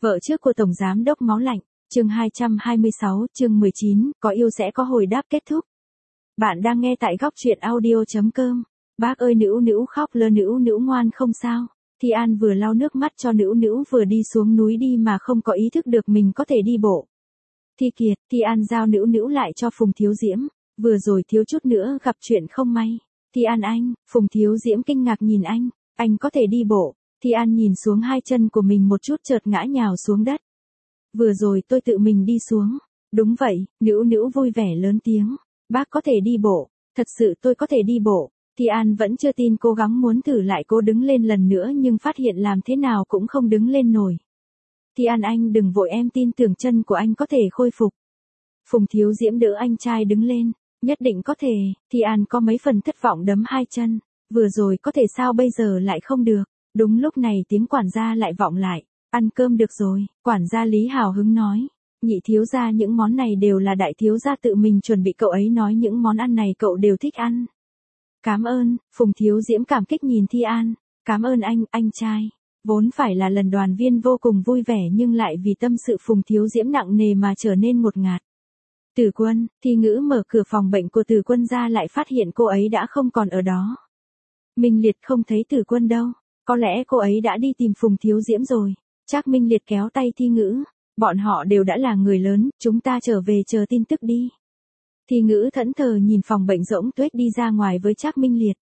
Vợ trước của Tổng Giám đốc Máu Lạnh, chương 226, chương 19, có yêu sẽ có hồi đáp kết thúc. Bạn đang nghe tại góc truyện audio.com. Bác ơi Nữu Nữu khóc lơ Nữu Nữu ngoan không sao. Thi An vừa lau nước mắt cho Nữu Nữu vừa đi xuống núi đi mà không có ý thức được mình có thể đi bộ. Thi Kiệt, Thi An giao Nữu Nữu lại cho Phùng Thiếu Diễm, vừa rồi thiếu chút nữa gặp chuyện không may. Thi An anh, Phùng Thiếu Diễm kinh ngạc nhìn anh có thể đi bộ. Thi An nhìn xuống hai chân của mình một chút chợt ngã nhào xuống đất. Vừa rồi tôi tự mình đi xuống. Đúng vậy, Nữu Nữu vui vẻ lớn tiếng. Bác có thể đi bộ, thật sự tôi có thể đi bộ. Thi An vẫn chưa tin, cố gắng muốn thử lại, cô đứng lên lần nữa nhưng phát hiện làm thế nào cũng không đứng lên nổi. Thi An anh đừng vội, em tin tưởng chân của anh có thể khôi phục. Phùng Thiếu Diễm đỡ anh trai đứng lên. Nhất định có thể. Thi An có mấy phần thất vọng đấm hai chân. Vừa rồi có thể sao bây giờ lại không được. Đúng lúc này tiếng quản gia lại vọng lại. Ăn cơm được rồi, quản gia Lý hào hứng nói. Nhị thiếu gia, những món này đều là đại thiếu gia tự mình chuẩn bị, cậu ấy nói những món ăn này cậu đều thích ăn. Cảm ơn, Phùng Thiếu Diễm cảm kích nhìn Thi An. Cảm ơn anh trai. Vốn phải là lần đoàn viên vô cùng vui vẻ nhưng lại vì tâm sự Phùng Thiếu Diễm nặng nề mà trở nên ngột ngạt. Tử Quân, Thi Ngữ mở cửa phòng bệnh của Tử Quân ra lại phát hiện cô ấy đã không còn ở đó. Minh Liệt không thấy Tử Quân đâu. Có lẽ cô ấy đã đi tìm Phùng Thiếu Diễm rồi. Trác Minh Liệt kéo tay Thi Ngữ. Bọn họ đều đã là người lớn, chúng ta trở về chờ tin tức đi. Thi Ngữ thẫn thờ nhìn phòng bệnh rỗng tuếch đi ra ngoài với Trác Minh Liệt.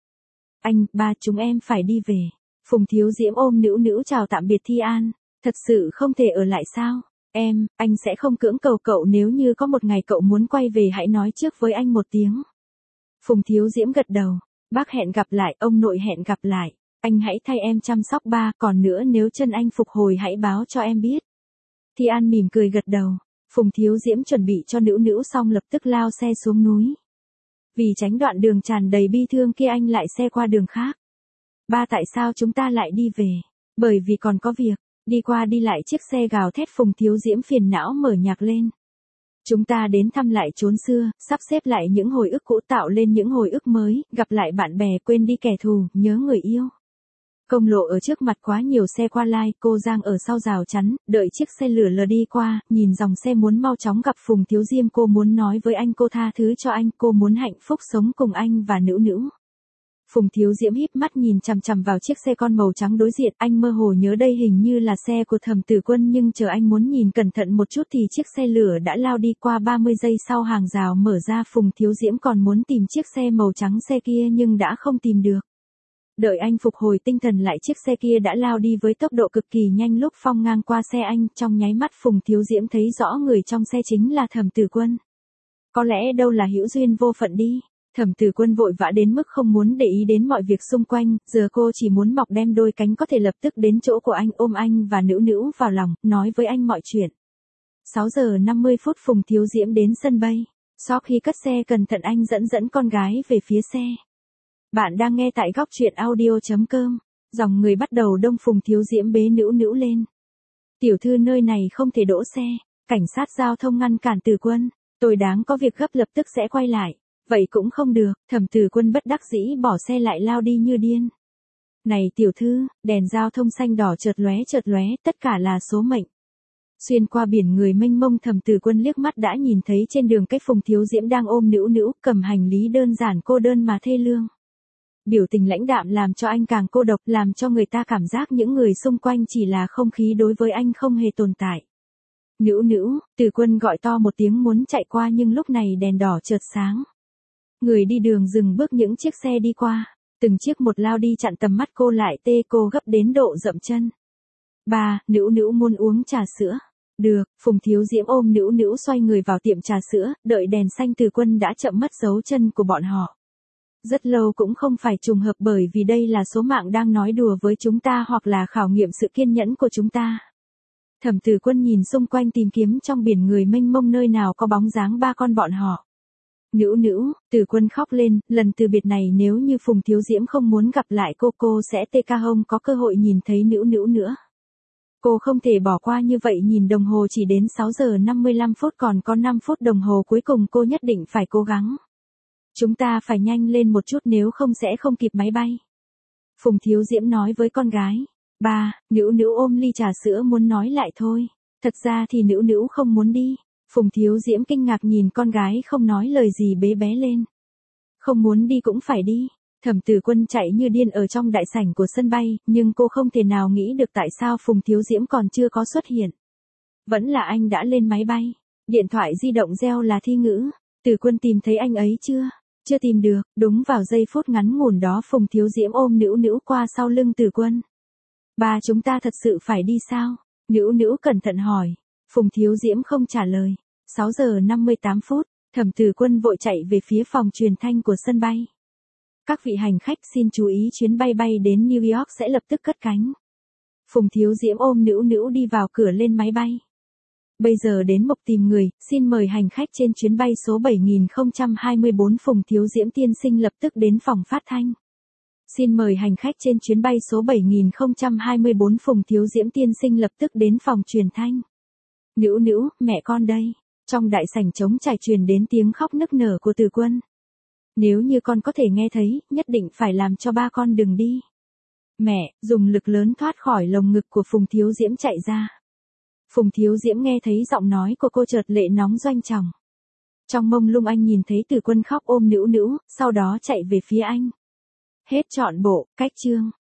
Ba chúng em phải đi về. Phùng Thiếu Diễm ôm Nữu Nữu chào tạm biệt Thi An. Thật sự không thể ở lại sao? Anh sẽ không cưỡng cầu cậu, nếu như có một ngày cậu muốn quay về hãy nói trước với anh một tiếng. Phùng Thiếu Diễm gật đầu. Bác hẹn gặp lại, ông nội hẹn gặp lại. Anh hãy thay em chăm sóc ba, còn nữa nếu chân anh phục hồi hãy báo cho em biết. Thi An mỉm cười gật đầu. Phùng Thiếu Diễm chuẩn bị cho Nữu Nữu xong lập tức lao xe xuống núi. Vì tránh đoạn đường tràn đầy bi thương kia anh lại xe qua đường khác. Ba tại sao chúng ta lại đi về? Bởi vì còn có việc. Đi qua đi lại chiếc xe gào thét, Phùng Thiếu Diễm phiền não mở nhạc lên. Chúng ta đến thăm lại chốn xưa, sắp xếp lại những hồi ức cũ, tạo lên những hồi ức mới, gặp lại bạn bè, quên đi kẻ thù, nhớ người yêu. Công lộ ở trước mặt quá nhiều xe qua lai, cô Giang ở sau rào chắn, đợi chiếc xe lửa lờ đi qua, nhìn dòng xe muốn mau chóng gặp Phùng Thiếu Diễm, cô muốn nói với anh cô tha thứ cho anh, cô muốn hạnh phúc sống cùng anh và Nữu Nữu. Phùng Thiếu Diễm híp mắt nhìn chằm chằm vào chiếc xe con màu trắng đối diện, anh mơ hồ nhớ đây hình như là xe của Thẩm Tử Quân, nhưng chờ anh muốn nhìn cẩn thận một chút thì chiếc xe lửa đã lao đi qua. 30 giây sau hàng rào mở ra, Phùng Thiếu Diễm còn muốn tìm chiếc xe màu trắng xe kia nhưng đã không tìm được. Đợi anh phục hồi tinh thần lại, chiếc xe kia đã lao đi với tốc độ cực kỳ nhanh, lúc phong ngang qua xe anh, trong nháy mắt Phùng Thiếu Diễm thấy rõ người trong xe chính là Thẩm Tử Quân. Có lẽ đâu là hữu duyên vô phận đi. Thẩm Tử Quân vội vã đến mức không muốn để ý đến mọi việc xung quanh, giờ cô chỉ muốn mọc đem đôi cánh có thể lập tức đến chỗ của anh, ôm anh và Nữu Nữu vào lòng, nói với anh mọi chuyện. 6 giờ 50 phút Phùng Thiếu Diễm đến sân bay. Sau khi cất xe cẩn thận anh dẫn con gái về phía xe. Bạn đang nghe tại góc truyện audio.com. Dòng người bắt đầu đông, Phùng Thiếu Diễm bế Nữu Nữu lên. Tiểu thư, nơi này không thể đỗ xe. Cảnh sát giao thông ngăn cản Tử Quân. Tôi đáng có việc gấp, lập tức sẽ quay lại. Vậy cũng không được. Thẩm Tử Quân bất đắc dĩ bỏ xe lại lao đi như điên. Này tiểu thư, đèn giao thông xanh đỏ chợt lóe, tất cả là số mệnh. Xuyên qua biển người mênh mông, Thẩm Tử Quân liếc mắt đã nhìn thấy trên đường cách Phùng Thiếu Diễm đang ôm Nữu Nữu, cầm hành lý đơn giản, cô đơn mà thê lương. Biểu tình lãnh đạm làm cho anh càng cô độc, làm cho người ta cảm giác những người xung quanh chỉ là không khí, đối với anh không hề tồn tại. Nữu Nữu, Tử Quân gọi to một tiếng muốn chạy qua nhưng lúc này đèn đỏ chợt sáng. Người đi đường dừng bước, những chiếc xe đi qua, từng chiếc một lao đi chặn tầm mắt cô lại, cô gấp đến độ dậm chân. Ba, Nữu Nữu muốn uống trà sữa. Được, Phùng Thiếu Diễm ôm Nữu Nữu xoay người vào tiệm trà sữa, đợi đèn xanh Tử Quân đã chậm mất dấu chân của bọn họ. Rất lâu cũng không phải trùng hợp, bởi vì đây là số mạng đang nói đùa với chúng ta hoặc là khảo nghiệm sự kiên nhẫn của chúng ta. Thẩm Tử Quân nhìn xung quanh tìm kiếm trong biển người mênh mông nơi nào có bóng dáng ba con bọn họ. Nữu Nữu, Tử Quân khóc lên, lần từ biệt này nếu như Phùng Thiếu Diễm không muốn gặp lại cô sẽ không có cơ hội nhìn thấy Nữu Nữu nữa. Cô không thể bỏ qua như vậy, nhìn đồng hồ chỉ đến 6 giờ 55 phút, còn có 5 phút đồng hồ cuối cùng, cô nhất định phải cố gắng. Chúng ta phải nhanh lên một chút nếu không sẽ không kịp máy bay. Phùng Thiếu Diễm nói với con gái. Ba, Nữu Nữu ôm ly trà sữa muốn nói lại thôi. Thật ra thì Nữu Nữu không muốn đi. Phùng Thiếu Diễm kinh ngạc nhìn con gái không nói lời gì bế bé lên. Không muốn đi cũng phải đi. Thẩm Tử Quân chạy như điên ở trong đại sảnh của sân bay, nhưng cô không thể nào nghĩ được tại sao Phùng Thiếu Diễm còn chưa có xuất hiện. Vẫn là anh đã lên máy bay. Điện thoại di động reo là Thi Ngữ. Tử Quân tìm thấy anh ấy chưa? Chưa tìm được. Đúng vào giây phút ngắn ngủn đó Phùng Thiếu Diễm ôm Nữu Nữu qua sau lưng Tử Quân. Ba, chúng ta thật sự phải đi sao? Nữu Nữu cẩn thận hỏi. Phùng Thiếu Diễm không trả lời. 6 giờ 58 phút, Thẩm Tử Quân vội chạy về phía phòng truyền thanh của sân bay. Các vị hành khách xin chú ý, chuyến bay bay đến New York sẽ lập tức cất cánh. Phùng Thiếu Diễm ôm Nữu Nữu đi vào cửa lên máy bay. Bây giờ đến mục tìm người, xin mời hành khách trên chuyến bay số 7024. Phùng Thiếu Diễm tiên sinh lập tức đến phòng phát thanh. Xin mời hành khách trên chuyến bay số 7024. Phùng Thiếu Diễm tiên sinh lập tức đến phòng truyền thanh. Nữu Nữu, mẹ con đây. Trong đại sảnh trống trải truyền đến tiếng khóc nức nở của Tử Quân. Nếu như con có thể nghe thấy, nhất định phải làm cho ba con đừng đi. Mẹ, dùng lực lớn thoát khỏi lồng ngực của Phùng Thiếu Diễm chạy ra. Phùng Thiếu Diễm nghe thấy giọng nói của cô chợt lệ nóng doanh tròng. Trong mông lung anh nhìn thấy Tử Quân khóc ôm Nữu Nữu, sau đó chạy về phía anh. Hết trọn bộ, cách chương.